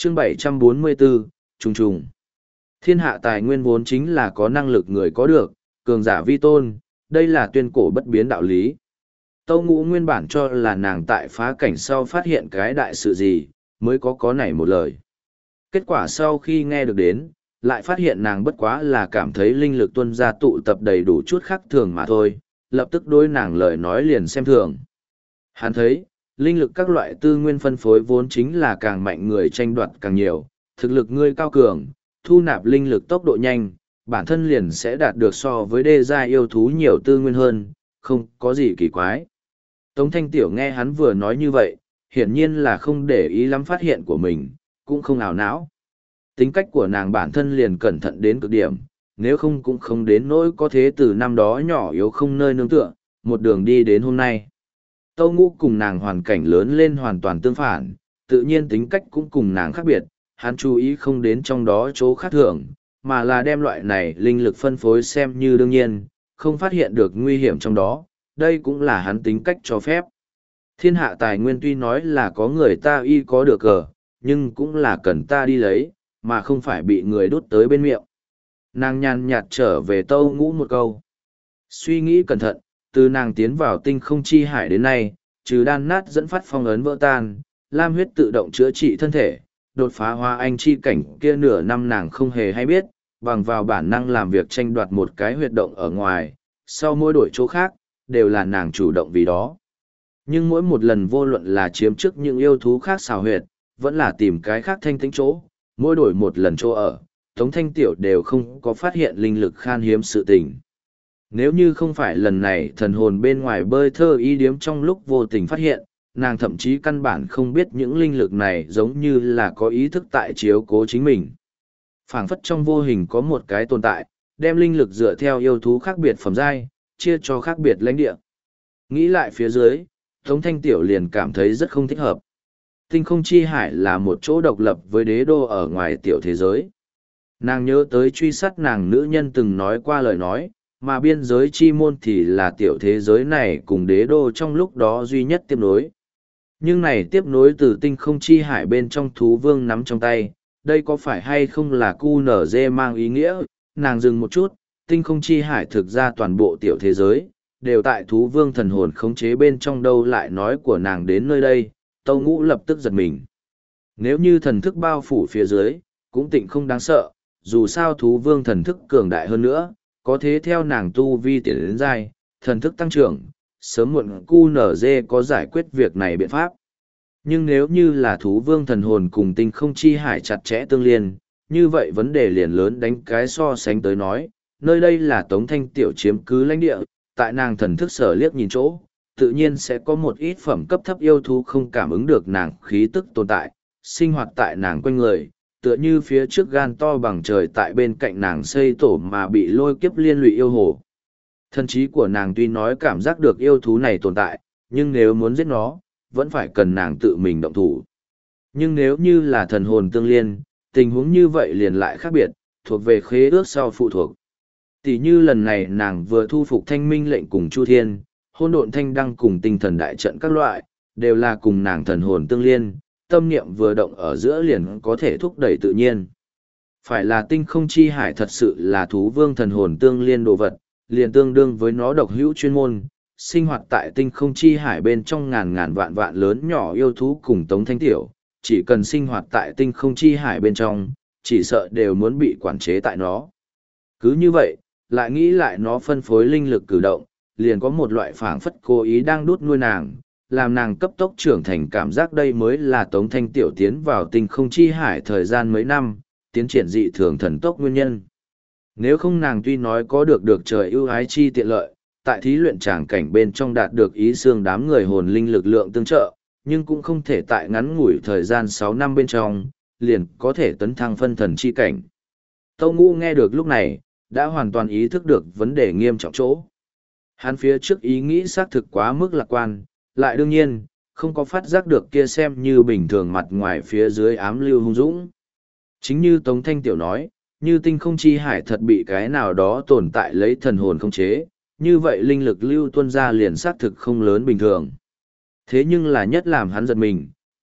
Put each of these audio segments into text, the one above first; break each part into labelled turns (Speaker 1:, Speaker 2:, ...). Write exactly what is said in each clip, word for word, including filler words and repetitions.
Speaker 1: chương bảy trăm bốn mươi bốn, trùng trùng. Thiên hạ tài nguyên vốn chính là có năng lực người có được, cường giả vi tôn, đây là tuyên cổ bất biến đạo lý. Tâu Ngũ nguyên bản cho là nàng tại phá cảnh sau phát hiện cái đại sự gì, mới có có nảy một lời. Kết quả sau khi nghe được đến, lại phát hiện nàng bất quá là cảm thấy linh lực tuân ra tụ tập đầy đủ chút khác thường mà thôi, lập tức đối nàng lời nói liền xem thường. Hắn thấy, linh lực các loại tư nguyên phân phối vốn chính là càng mạnh người tranh đoạt càng nhiều, thực lực ngươi cao cường, thu nạp linh lực tốc độ nhanh, bản thân liền sẽ đạt được so với đê gia yêu thú nhiều tư nguyên hơn, không có gì kỳ quái. Tống Thanh Tiểu nghe hắn vừa nói như vậy, hiển nhiên là không để ý lắm phát hiện của mình, cũng không ảo não. Tính cách của nàng bản thân liền cẩn thận đến cực điểm, nếu không cũng không đến nỗi có thế từ năm đó nhỏ yếu không nơi nương tựa, một đường đi đến hôm nay. Tâu Ngũ cùng nàng hoàn cảnh lớn lên hoàn toàn tương phản, tự nhiên tính cách cũng cùng nàng khác biệt, hắn chú ý không đến trong đó chỗ khác thường, mà là đem loại này linh lực phân phối xem như đương nhiên, không phát hiện được nguy hiểm trong đó, đây cũng là hắn tính cách cho phép. Thiên hạ tài nguyên tuy nói là có người ta y có được cờ, nhưng cũng là cần ta đi lấy, mà không phải bị người đút tới bên miệng. Nàng nhàn nhạt trở về Tâu Ngũ một câu. Suy nghĩ cẩn thận, từ nàng tiến vào tinh không chi hải đến nay, trừ đan nát dẫn phát phong ấn vỡ tan, lam huyết tự động chữa trị thân thể, đột phá hoa anh chi cảnh kia nửa năm nàng không hề hay biết, bằng vào bản năng làm việc tranh đoạt một cái huyệt động ở ngoài, sau mỗi đổi chỗ khác, đều là nàng chủ động vì đó. Nhưng mỗi một lần vô luận là chiếm trước những yêu thú khác xào huyệt, vẫn là tìm cái khác thanh tĩnh chỗ, mỗi đổi một lần chỗ ở, Tống Thanh Tiểu đều không có phát hiện linh lực khan hiếm sự tình. Nếu như không phải lần này thần hồn bên ngoài bơi thơ y điếm trong lúc vô tình phát hiện, nàng thậm chí căn bản không biết những linh lực này giống như là có ý thức tại chiếu cố chính mình. Phảng phất trong vô hình có một cái tồn tại, đem linh lực dựa theo yêu thú khác biệt phẩm giai, chia cho khác biệt lãnh địa. Nghĩ lại phía dưới, Tống Thanh Tiểu liền cảm thấy rất không thích hợp. Tinh không chi hải là một chỗ độc lập với đế đô ở ngoài tiểu thế giới. Nàng nhớ tới truy sát nàng nữ nhân từng nói qua lời nói, mà biên giới chi môn thì là tiểu thế giới này cùng đế đô trong lúc đó duy nhất tiếp nối. Nhưng này tiếp nối từ tinh không chi hải bên trong thú vương nắm trong tay, đây có phải hay không là cu nở dê mang ý nghĩa, nàng dừng một chút, tinh không chi hải thực ra toàn bộ tiểu thế giới, đều tại thú vương thần hồn khống chế bên trong đâu lại nói của nàng đến nơi đây, Tâu Ngũ lập tức giật mình. Nếu như thần thức bao phủ phía dưới, cũng tịnh không đáng sợ, dù sao thú vương thần thức cường đại hơn nữa, có thế theo nàng tu vi tiến đến giai, thần thức tăng trưởng, sớm muộn cu nở dê có giải quyết việc này biện pháp. Nhưng nếu như là thú vương thần hồn cùng tinh không chi hải chặt chẽ tương liên, như vậy vấn đề liền lớn đánh cái so sánh tới nói, nơi đây là Tống Thanh Tiểu chiếm cứ lãnh địa, tại nàng thần thức sở liếc nhìn chỗ, tự nhiên sẽ có một ít phẩm cấp thấp yêu thú không cảm ứng được nàng khí tức tồn tại, sinh hoạt tại nàng quanh người, tựa như phía trước gan to bằng trời tại bên cạnh nàng xây tổ mà bị lôi kiếp liên lụy yêu hồ. Thân trí của nàng tuy nói cảm giác được yêu thú này tồn tại, nhưng nếu muốn giết nó, vẫn phải cần nàng tự mình động thủ. Nhưng nếu như là thần hồn tương liên, tình huống như vậy liền lại khác biệt, thuộc về khế ước sau phụ thuộc. Tỷ như lần này nàng vừa thu phục thanh minh lệnh cùng Chu Thiên, hôn độn thanh đăng cùng tinh thần đại trận các loại, đều là cùng nàng thần hồn tương liên, tâm niệm vừa động ở giữa liền có thể thúc đẩy tự nhiên. Phải là tinh không chi hải thật sự là thú vương thần hồn tương liên đồ vật, liền tương đương với nó độc hữu chuyên môn, sinh hoạt tại tinh không chi hải bên trong ngàn ngàn vạn vạn lớn nhỏ yêu thú cùng Tống Thanh Tiểu, chỉ cần sinh hoạt tại tinh không chi hải bên trong, chỉ sợ đều muốn bị quản chế tại nó. Cứ như vậy, lại nghĩ lại nó phân phối linh lực cử động, liền có một loại phảng phất cố ý đang đút nuôi nàng, làm nàng cấp tốc trưởng thành cảm giác đây mới là Tống Thanh Tiểu tiến vào tinh không chi hải thời gian mấy năm, tiến triển dị thường thần tốc nguyên nhân. Nếu không nàng tuy nói có được được trời ưu ái chi tiện lợi, tại thí luyện tràng cảnh bên trong đạt được ý xương đám người hồn linh lực lượng tương trợ, nhưng cũng không thể tại ngắn ngủi thời gian sáu năm bên trong, liền có thể tấn thăng phân thần chi cảnh. Tâu Ngũ nghe được lúc này, đã hoàn toàn ý thức được vấn đề nghiêm trọng chỗ. Hắn phía trước ý nghĩ xác thực quá mức lạc quan, lại đương nhiên, không có phát giác được kia xem như bình thường mặt ngoài phía dưới ám lưu hung dũng. Chính như Tống Thanh Tiểu nói, như tinh không chi hải thật bị cái nào đó tồn tại lấy thần hồn không chế, như vậy linh lực lưu tuôn ra liền xác thực không lớn bình thường. Thế nhưng là nhất làm hắn giật mình,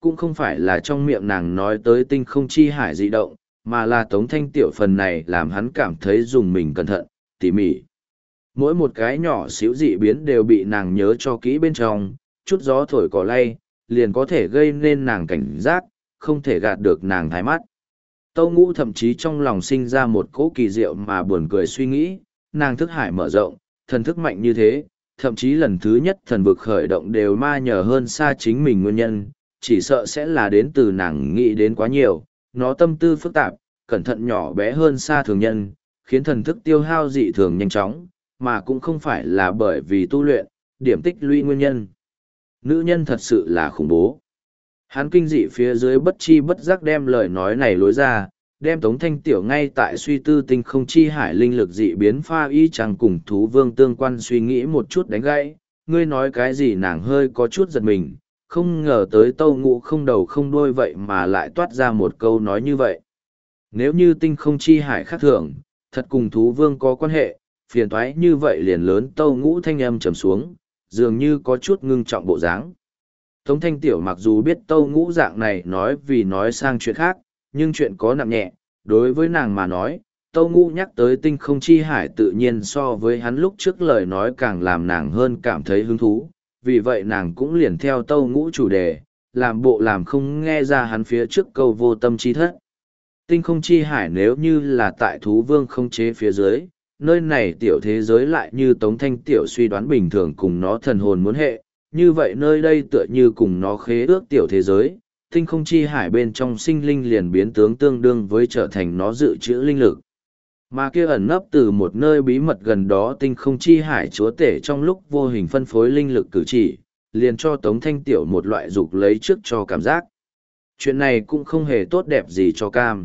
Speaker 1: cũng không phải là trong miệng nàng nói tới tinh không chi hải dị động, mà là Tống Thanh Tiểu phần này làm hắn cảm thấy dùng mình cẩn thận, tỉ mỉ. Mỗi một cái nhỏ xíu dị biến đều bị nàng nhớ cho kỹ bên trong, chút gió thổi cỏ lay, liền có thể gây nên nàng cảnh giác, không thể gạt được nàng thái mắt. Tâu Ngũ thậm chí trong lòng sinh ra một cỗ kỳ diệu mà buồn cười suy nghĩ, nàng thức hải mở rộng, thần thức mạnh như thế, thậm chí lần thứ nhất thần vực khởi động đều ma nhờ hơn xa chính mình nguyên nhân, chỉ sợ sẽ là đến từ nàng nghĩ đến quá nhiều, nó tâm tư phức tạp, cẩn thận nhỏ bé hơn xa thường nhân, khiến thần thức tiêu hao dị thường nhanh chóng, mà cũng không phải là bởi vì tu luyện, điểm tích lũy nguyên nhân. Nữ nhân thật sự là khủng bố. Hắn kinh dị phía dưới bất chi bất giác đem lời nói này lối ra, đem Tống Thanh Tiểu ngay tại suy tư tinh không chi hải linh lực dị biến pha y chẳng cùng thú vương tương quan suy nghĩ một chút đánh gãy. Ngươi nói cái gì nàng hơi có chút giật mình, không ngờ tới Tâu Ngũ không đầu không đuôi vậy mà lại toát ra một câu nói như vậy. Nếu như tinh không chi hải khác thường, thật cùng thú vương có quan hệ, phiền toái như vậy liền lớn. Tâu Ngũ thanh âm trầm xuống, dường như có chút ngưng trọng bộ dáng. Tống Thanh Tiểu mặc dù biết Tâu Ngũ dạng này nói vì nói sang chuyện khác, nhưng chuyện có nặng nhẹ, đối với nàng mà nói, Tâu Ngũ nhắc tới tinh không chi hải tự nhiên so với hắn lúc trước lời nói càng làm nàng hơn cảm thấy hứng thú, vì vậy nàng cũng liền theo Tâu Ngũ chủ đề, làm bộ làm không nghe ra hắn phía trước câu vô tâm chi thất. Tinh không chi hải nếu như là tại thú vương không chế phía dưới, nơi này tiểu thế giới lại như Tống Thanh Tiểu suy đoán bình thường cùng nó thần hồn muốn hệ, như vậy nơi đây tựa như cùng nó khế ước tiểu thế giới, tinh không chi hải bên trong sinh linh liền biến tướng tương đương với trở thành nó dự trữ linh lực. Mà kia ẩn nấp từ một nơi bí mật gần đó tinh không chi hải chúa tể trong lúc vô hình phân phối linh lực cử chỉ, liền cho Tống Thanh Tiểu một loại dục lấy trước cho cảm giác. Chuyện này cũng không hề tốt đẹp gì cho cam.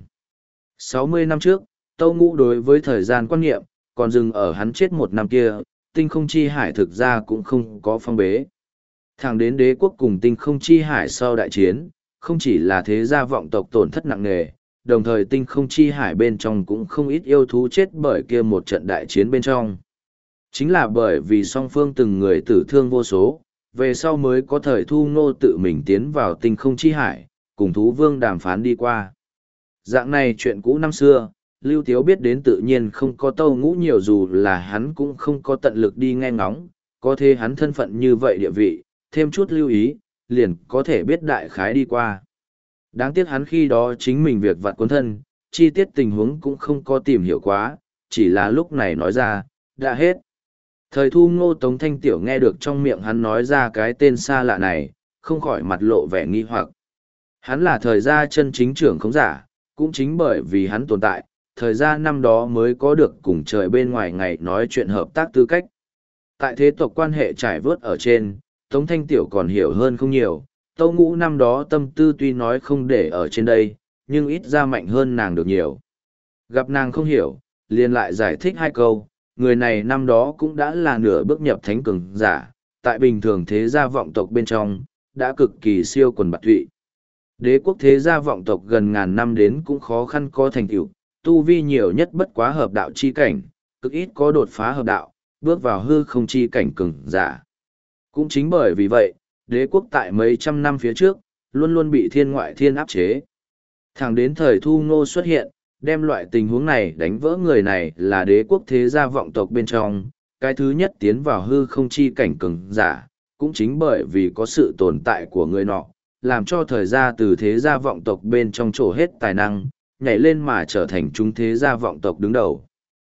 Speaker 1: sáu mươi năm trước, Tâu Ngũ đối với thời gian quan niệm, còn dừng ở hắn chết một năm kia, tinh không chi hải thực ra cũng không có phong bế. Thẳng đến đế quốc cùng tinh không chi hải sau đại chiến, không chỉ là thế gia vọng tộc tổn thất nặng nề, đồng thời tinh không chi hải bên trong cũng không ít yêu thú chết bởi kia một trận đại chiến bên trong. Chính là bởi vì song phương từng người tử thương vô số, về sau mới có thời Thu Ngô tự mình tiến vào tinh không chi hải, cùng thú vương đàm phán đi qua. Dạng này chuyện cũ năm xưa, Lưu Tiếu biết đến tự nhiên không có Tâu Ngũ nhiều dù là hắn cũng không có tận lực đi nghe ngóng, có thế hắn thân phận như vậy địa vị, thêm chút lưu ý, liền có thể biết đại khái đi qua. Đáng tiếc hắn khi đó chính mình việc vặt cuốn thân, chi tiết tình huống cũng không có tìm hiểu quá, chỉ là lúc này nói ra, đã hết. Thời Thu Ngô Tống Thanh Tiểu nghe được trong miệng hắn nói ra cái tên xa lạ này, không khỏi mặt lộ vẻ nghi hoặc. Hắn là thời gia chân chính trưởng khống giả, cũng chính bởi vì hắn tồn tại, thời gian năm đó mới có được cùng trời bên ngoài ngày nói chuyện hợp tác tư cách. Tại thế tộc quan hệ trải vớt ở trên, Tống Thanh Tiểu còn hiểu hơn không nhiều, Tâu Ngũ năm đó tâm tư tuy nói không để ở trên đây, nhưng ít ra mạnh hơn nàng được nhiều. Gặp nàng không hiểu, liền lại giải thích hai câu, người này năm đó cũng đã là nửa bước nhập thánh cường giả, tại bình thường thế gia vọng tộc bên trong, đã cực kỳ siêu quần bạt tụy. Đế quốc thế gia vọng tộc gần ngàn năm đến cũng khó khăn có thành tựu, tu vi nhiều nhất bất quá hợp đạo chi cảnh, cực ít có đột phá hợp đạo, bước vào hư không chi cảnh cường giả. Cũng chính bởi vì vậy, đế quốc tại mấy trăm năm phía trước, luôn luôn bị thiên ngoại thiên áp chế. Thẳng đến thời Thu Ngô xuất hiện, đem loại tình huống này đánh vỡ người này là đế quốc thế gia vọng tộc bên trong, cái thứ nhất tiến vào hư không chi cảnh cường giả, cũng chính bởi vì có sự tồn tại của người nọ, làm cho thời gia từ thế gia vọng tộc bên trong trổ hết tài năng, nhảy lên mà trở thành chúng thế gia vọng tộc đứng đầu.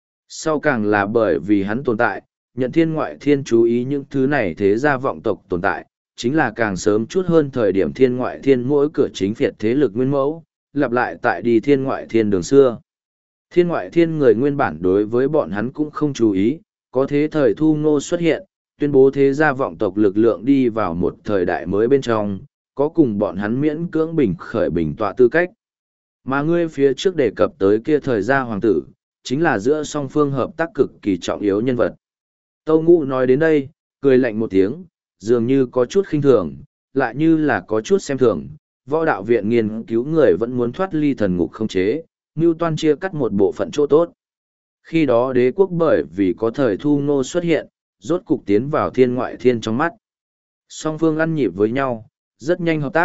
Speaker 1: Sau càng là bởi vì hắn tồn tại, nhận thiên ngoại thiên chú ý những thứ này thế gia vọng tộc tồn tại, chính là càng sớm chút hơn thời điểm thiên ngoại thiên mỗi cửa chính phiệt thế lực nguyên mẫu, lặp lại tại đi thiên ngoại thiên đường xưa. Thiên ngoại thiên người nguyên bản đối với bọn hắn cũng không chú ý, có thế thời Thu Ngô xuất hiện, tuyên bố thế gia vọng tộc lực lượng đi vào một thời đại mới bên trong, có cùng bọn hắn miễn cưỡng bình khởi bình tọa tư cách. Mà ngươi phía trước đề cập tới kia thời gia hoàng tử, chính là giữa song phương hợp tác cực kỳ trọng yếu nhân vật. Tâu Ngũ nói đến đây, cười lạnh một tiếng, dường như có chút khinh thường, lại như là có chút xem thường, võ đạo viện nghiên cứu người vẫn muốn thoát ly thần ngục không chế, Ngưu Toan chia cắt một bộ phận chỗ tốt. Khi đó đế quốc bởi vì có thời Thu Ngô xuất hiện, rốt cục tiến vào thiên ngoại thiên trong mắt. Song phương ăn nhịp với nhau, rất nhanh hợp tác,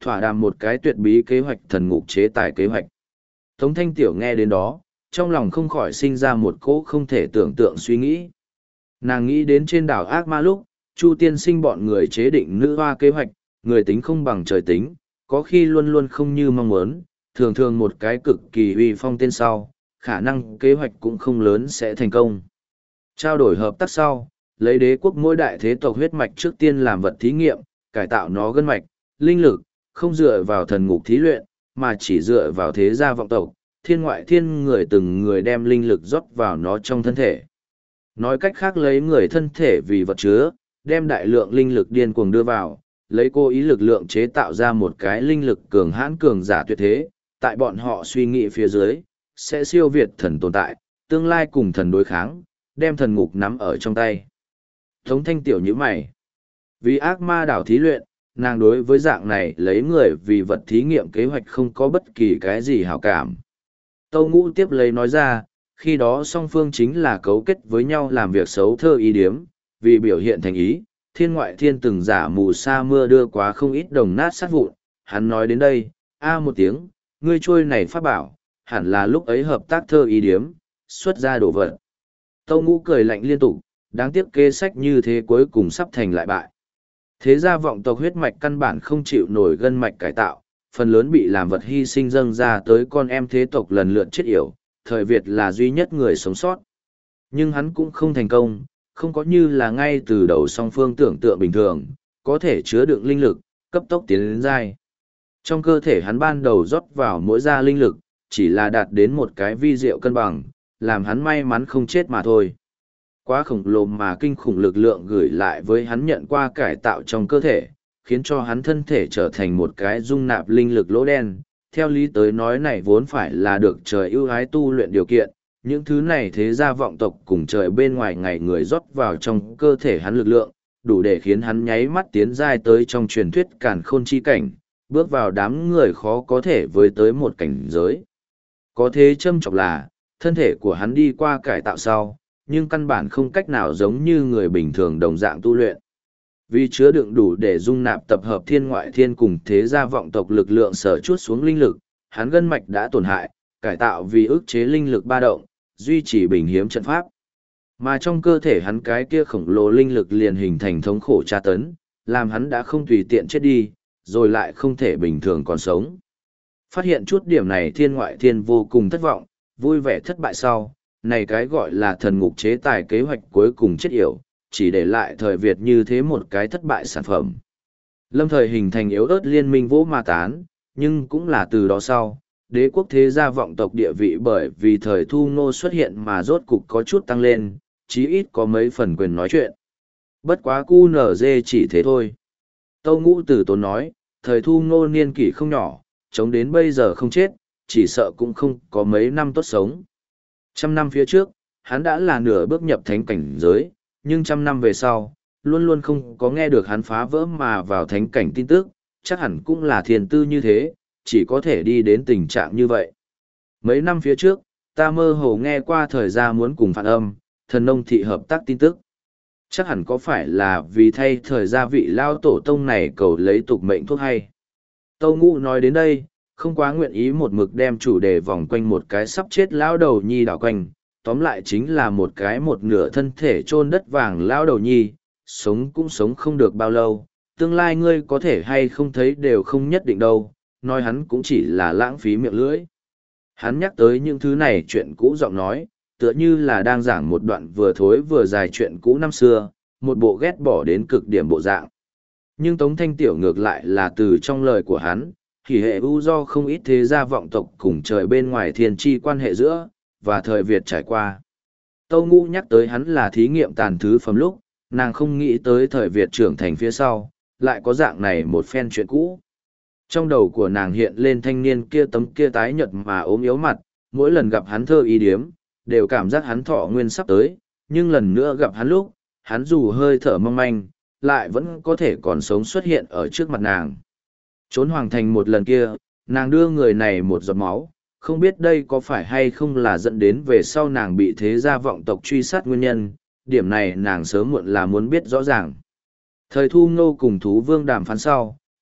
Speaker 1: thỏa đàm một cái tuyệt bí kế hoạch thần ngục chế tài kế hoạch. Tống Thanh Tiểu nghe đến đó, trong lòng không khỏi sinh ra một cỗ không thể tưởng tượng suy nghĩ. Nàng nghĩ đến trên đảo Ác Ma lúc, Chu tiên sinh bọn người chế định nữ hoa kế hoạch, người tính không bằng trời tính, có khi luôn luôn không như mong muốn, thường thường một cái cực kỳ uy phong tên sau, khả năng kế hoạch cũng không lớn sẽ thành công. Trao đổi hợp tác sau, lấy đế quốc mỗi đại thế tộc huyết mạch trước tiên làm vật thí nghiệm, cải tạo nó gân mạch, linh lực, không dựa vào thần ngục thí luyện, mà chỉ dựa vào thế gia vọng tộc, thiên ngoại thiên người từng người đem linh lực rót vào nó trong thân thể. Nói cách khác lấy người thân thể vì vật chứa, đem đại lượng linh lực điên cuồng đưa vào, lấy cố ý lực lượng chế tạo ra một cái linh lực cường hãn cường giả tuyệt thế, tại bọn họ suy nghĩ phía dưới, sẽ siêu việt thần tồn tại, tương lai cùng thần đối kháng, đem thần ngục nắm ở trong tay. Tống Thanh Tiểu như mày. Vì ác ma đảo thí luyện, nàng đối với dạng này lấy người vì vật thí nghiệm kế hoạch không có bất kỳ cái gì hảo cảm. Tâu Ngũ tiếp lấy nói ra, khi đó song phương chính là cấu kết với nhau làm việc xấu thơ ý điếm, vì biểu hiện thành ý, thiên ngoại thiên từng giả mù sa mưa đưa quá không ít đồng nát sát vụn. Hắn nói đến đây, a một tiếng, ngươi trôi này phát bảo, hẳn là lúc ấy hợp tác thơ ý điếm, xuất ra đổ vật. Tâu Ngũ cười lạnh liên tục, đáng tiếc kế sách như thế cuối cùng sắp thành lại bại. Thế gia vọng tộc huyết mạch căn bản không chịu nổi gân mạch cải tạo, phần lớn bị làm vật hy sinh dâng ra tới con em thế tộc lần lượt chết yểu, thời Việt là duy nhất người sống sót. Nhưng hắn cũng không thành công, không có như là ngay từ đầu song phương tưởng tượng bình thường, có thể chứa đựng linh lực, cấp tốc tiến đến giai. Trong cơ thể hắn ban đầu rót vào mỗi gia linh lực, chỉ là đạt đến một cái vi diệu cân bằng, làm hắn may mắn không chết mà thôi. Quá khổng lồ mà kinh khủng lực lượng gửi lại với hắn nhận qua cải tạo trong cơ thể, khiến cho hắn thân thể trở thành một cái dung nạp linh lực lỗ đen. Theo lý tới nói này vốn phải là được trời ưu ái tu luyện điều kiện, những thứ này thế gia vọng tộc cùng trời bên ngoài ngày người rót vào trong cơ thể hắn lực lượng, đủ để khiến hắn nháy mắt tiến giai tới trong truyền thuyết càn khôn chi cảnh, bước vào đám người khó có thể với tới một cảnh giới. Có thế châm trọng là, thân thể của hắn đi qua cải tạo sau, nhưng căn bản không cách nào giống như người bình thường đồng dạng tu luyện. Vì chứa đựng đủ để dung nạp tập hợp thiên ngoại thiên cùng thế gia vọng tộc lực lượng sở chuốt xuống linh lực, hắn gân mạch đã tổn hại, cải tạo vì ức chế linh lực ba động, duy trì bình hiếm trận pháp. Mà trong cơ thể hắn cái kia khổng lồ linh lực liền hình thành thống khổ tra tấn, làm hắn đã không tùy tiện chết đi, rồi lại không thể bình thường còn sống. Phát hiện chút điểm này thiên ngoại thiên vô cùng thất vọng, vui vẻ thất bại sau, này cái gọi là thần ngục chế tài kế hoạch cuối cùng chết yểu, chỉ để lại thời Việt như thế một cái thất bại sản phẩm. Lâm thời hình thành yếu ớt liên minh vỗ ma tán, nhưng cũng là từ đó sau, đế quốc thế gia vọng tộc địa vị bởi vì thời Thu Ngô xuất hiện mà rốt cục có chút tăng lên, chí ít có mấy phần quyền nói chuyện. Bất quá cu nở dê chỉ thế thôi. Tâu Ngũ Tử Tốn nói, thời Thu Ngô niên kỷ không nhỏ, chống đến bây giờ không chết, chỉ sợ cũng không có mấy năm tốt sống. Trăm năm phía trước, hắn đã là nửa bước nhập thánh cảnh giới, nhưng trăm năm về sau, luôn luôn không có nghe được hắn phá vỡ mà vào thánh cảnh tin tức, chắc hẳn cũng là thiền tư như thế, chỉ có thể đi đến tình trạng như vậy. Mấy năm phía trước, ta mơ hồ nghe qua thời gian muốn cùng Phản Âm, thần nông thị hợp tác tin tức. Chắc hẳn có phải là vì thay thời gia vị lao tổ tông này cầu lấy tục mệnh thuốc hay. Tâu Ngũ nói đến đây, không quá nguyện ý một mực đem chủ đề vòng quanh một cái sắp chết lao đầu nhi đảo quanh, tóm lại chính là một cái một nửa thân thể chôn đất vàng lao đầu nhi, sống cũng sống không được bao lâu, tương lai ngươi có thể hay không thấy đều không nhất định đâu, nói hắn cũng chỉ là lãng phí miệng lưỡi. Hắn nhắc tới những thứ này chuyện cũ giọng nói, tựa như là đang giảng một đoạn vừa thối vừa dài chuyện cũ năm xưa, một bộ ghét bỏ đến cực điểm bộ dạng. Nhưng Tống Thanh Tiểu ngược lại là từ trong lời của hắn, thì hệ ưu do không ít thế gia vọng tộc cùng trời bên ngoài thiên tri quan hệ giữa, và thời Việt trải qua. Tâu Ngũ nhắc tới hắn là thí nghiệm tàn thứ phẩm lúc, nàng không nghĩ tới thời Việt trưởng thành phía sau, lại có dạng này một phen chuyện cũ. Trong đầu của nàng hiện lên thanh niên kia tấm kia tái nhợt mà ốm yếu mặt, mỗi lần gặp hắn thơ ý điếm, đều cảm giác hắn thọ nguyên sắp tới, nhưng lần nữa gặp hắn lúc, hắn dù hơi thở mong manh, lại vẫn có thể còn sống xuất hiện ở trước mặt nàng. Trốn hoàng thành một lần kia, nàng đưa người này một giọt máu, không biết đây có phải hay không là dẫn đến về sau nàng bị thế gia vọng tộc truy sát nguyên nhân, điểm này nàng sớm muộn là muốn biết rõ ràng. Thời Thu Ngô cùng Thú Vương đàm phán sau,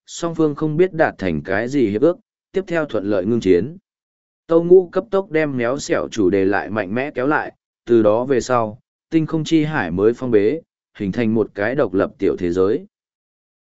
Speaker 1: song phương không biết đạt thành cái gì hiệp ước, tiếp theo thuận lợi ngưng chiến. Tâu Ngũ cấp tốc đem méo xẻo chủ đề lại mạnh mẽ kéo lại, từ đó về sau, tinh không chi hải mới phong bế, hình thành một cái độc lập tiểu thế giới.